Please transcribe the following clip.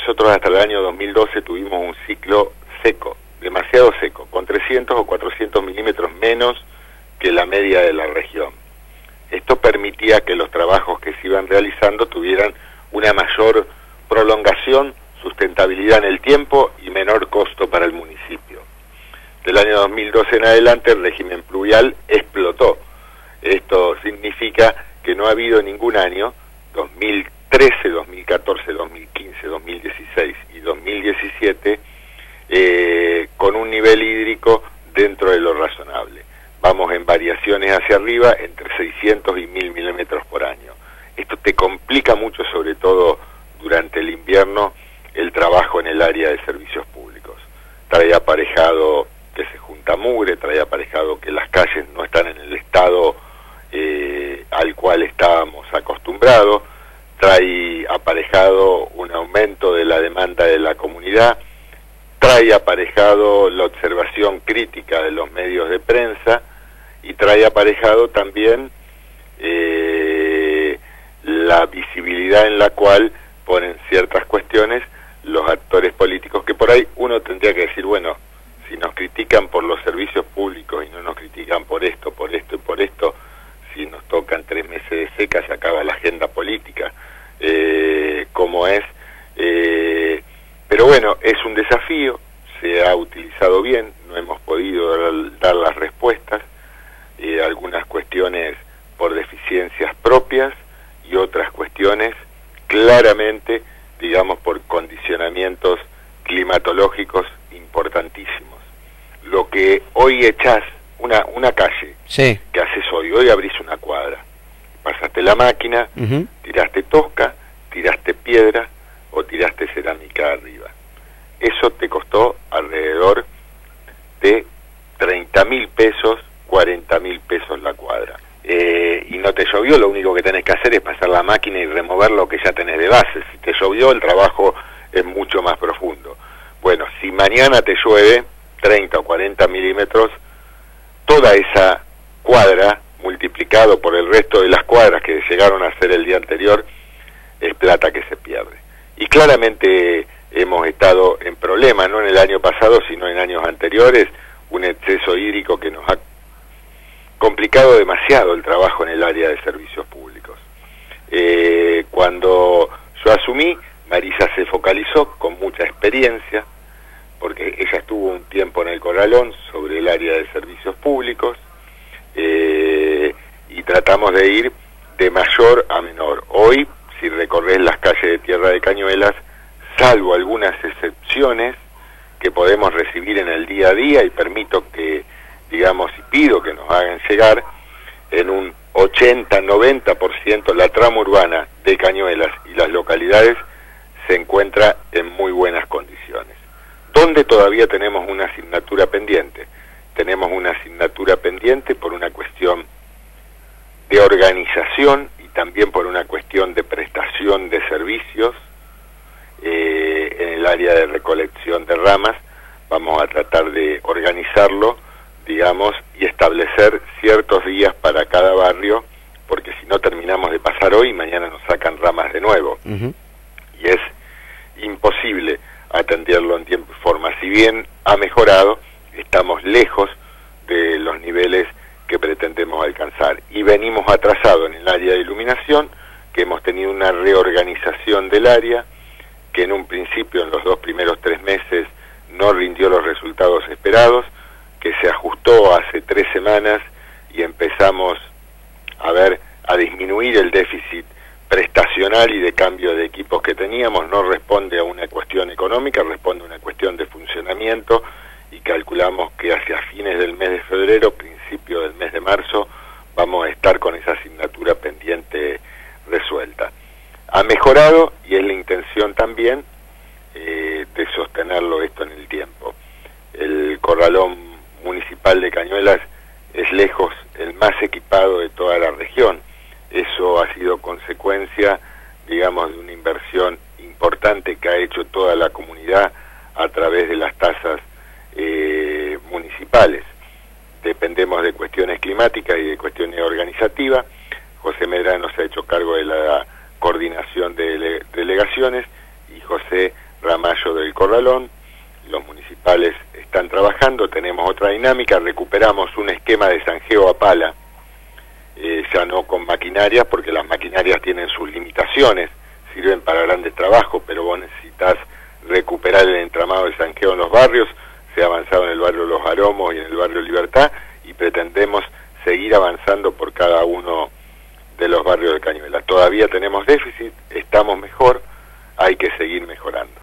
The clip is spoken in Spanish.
nosotros hasta el año 2012 tuvimos un ciclo seco, demasiado seco, con 300 o 400 milímetros menos que la media de la región. Esto permitía que los trabajos que se iban realizando tuvieran una mayor prolongación, sustentabilidad en el tiempo y menor costo para el municipio. Del año 2012 en adelante el régimen pluvial explotó. Esto significa que no ha habido ningún año, 2013, 2014, 2015, 2016 y 2017, con un nivel hídrico dentro de lo razonable. Vamos en variaciones hacia arriba entre 600 y 1000 milímetros por año. Esto te complica mucho, sobre todo durante el invierno, el trabajo en el área de servicios públicos. Trae aparejado que se junta mugre, trae aparejado que las calles no están en el estado al cual estábamos acostumbrados, trae aparejado un aumento de la demanda de la comunidad, trae aparejado la observación crítica de los medios de prensa y trae aparejado también la visibilidad en la cual ponen ciertas cuestiones los actores políticos, que por ahí uno tendría que decir, bueno, si nos critican por los servicios públicos y no nos critican por esto y por esto, si nos tocan 3 meses de seca se acaba la agenda política, como es, pero bueno, es un desafío, se ha utilizado bien, no hemos podido dar las respuestas, algunas cuestiones por deficiencias propias y otras cuestiones claramente, digamos, por condicionamientos climatológicos importantísimos. Lo que hoy echás, una calle, sí, que haces hoy abrís una cuadra, pasaste la máquina, tiraste tosca, tiraste piedra o tiraste cerámica arriba. Eso te costó alrededor de 30.000 pesos, 40.000 pesos la cuadra. Y no te llovió, lo único que tenés que hacer es pasar la máquina y remover lo que ya tenés de base. Si te llovió, el trabajo es mucho más profundo. Bueno, si mañana te llueve 30 o 40 milímetros, toda esa cuadra, multiplicado por el resto de las cuadras que llegaron a ser el día anterior, es plata que se pierde. Y claramente hemos estado en problemas, no en el año pasado, sino en años anteriores, un exceso hídrico que nos ha complicado demasiado el trabajo en el área de servicios públicos. Cuando yo asumí, Marisa se focalizó con mucha experiencia, porque ella estuvo un tiempo en el Corralón sobre el área de servicios públicos, y tratamos de ir de mayor a menor. Hoy, si recorres las calles de Tierra de Cañuelas, salvo algunas excepciones que podemos recibir en el día a día, y permito que, digamos, y pido que nos hagan llegar, en un 80-90% la trama urbana de Cañuelas y las localidades se encuentra en muy buenas condiciones. ¿Dónde todavía tenemos una asignatura pendiente? Tenemos una asignatura pendiente por una cuestión de organización y también por una cuestión de prestación de servicios en el área de recolección de ramas. Vamos a tratar de organizarlo, digamos, y establecer ciertos días para cada barrio, porque si no terminamos de pasar hoy, mañana nos sacan ramas de nuevo. Y es imposible atenderlo en tiempo y forma. Si bien ha mejorado, estamos lejos de los niveles que pretendemos alcanzar. Y venimos atrasados en el área de iluminación, que hemos tenido una reorganización del área, que en un principio, en los 2 primeros 3 meses, no rindió los resultados esperados, que se ajustó hace 3 semanas y empezamos a disminuir el déficit prestacional y de cambio de equipos que teníamos. No responde a una cuestión económica, responde a una cuestión de funcionamiento, y calculamos que hacia fines del mes de febrero, principio del mes de marzo, vamos a estar con esa asignatura pendiente resuelta. Ha mejorado y es la intención también de sostenerlo esto en el tiempo. El Corralón Municipal de Cañuelas es lejos el más equipado de toda la región. Eso ha sido consecuencia, digamos, de una inversión importante que ha hecho toda la comunidad a través de las tasas municipales. Dependemos de cuestiones climáticas y de cuestiones organizativas. José Medrano se ha hecho cargo de la coordinación de delegaciones y José Ramallo del Corralón. Los municipales están trabajando, tenemos otra dinámica, recuperamos un esquema de zanjeo a pala, ya no con maquinarias, porque las maquinarias tienen sus limitaciones, sirven para grandes trabajos, pero vos necesitas recuperar el entramado de zanjeo en los barrios. Se ha avanzado en el barrio Los Aromos y en el barrio Libertad, y pretendemos seguir avanzando por cada uno de los barrios de Cañuelas. Todavía tenemos déficit, estamos mejor,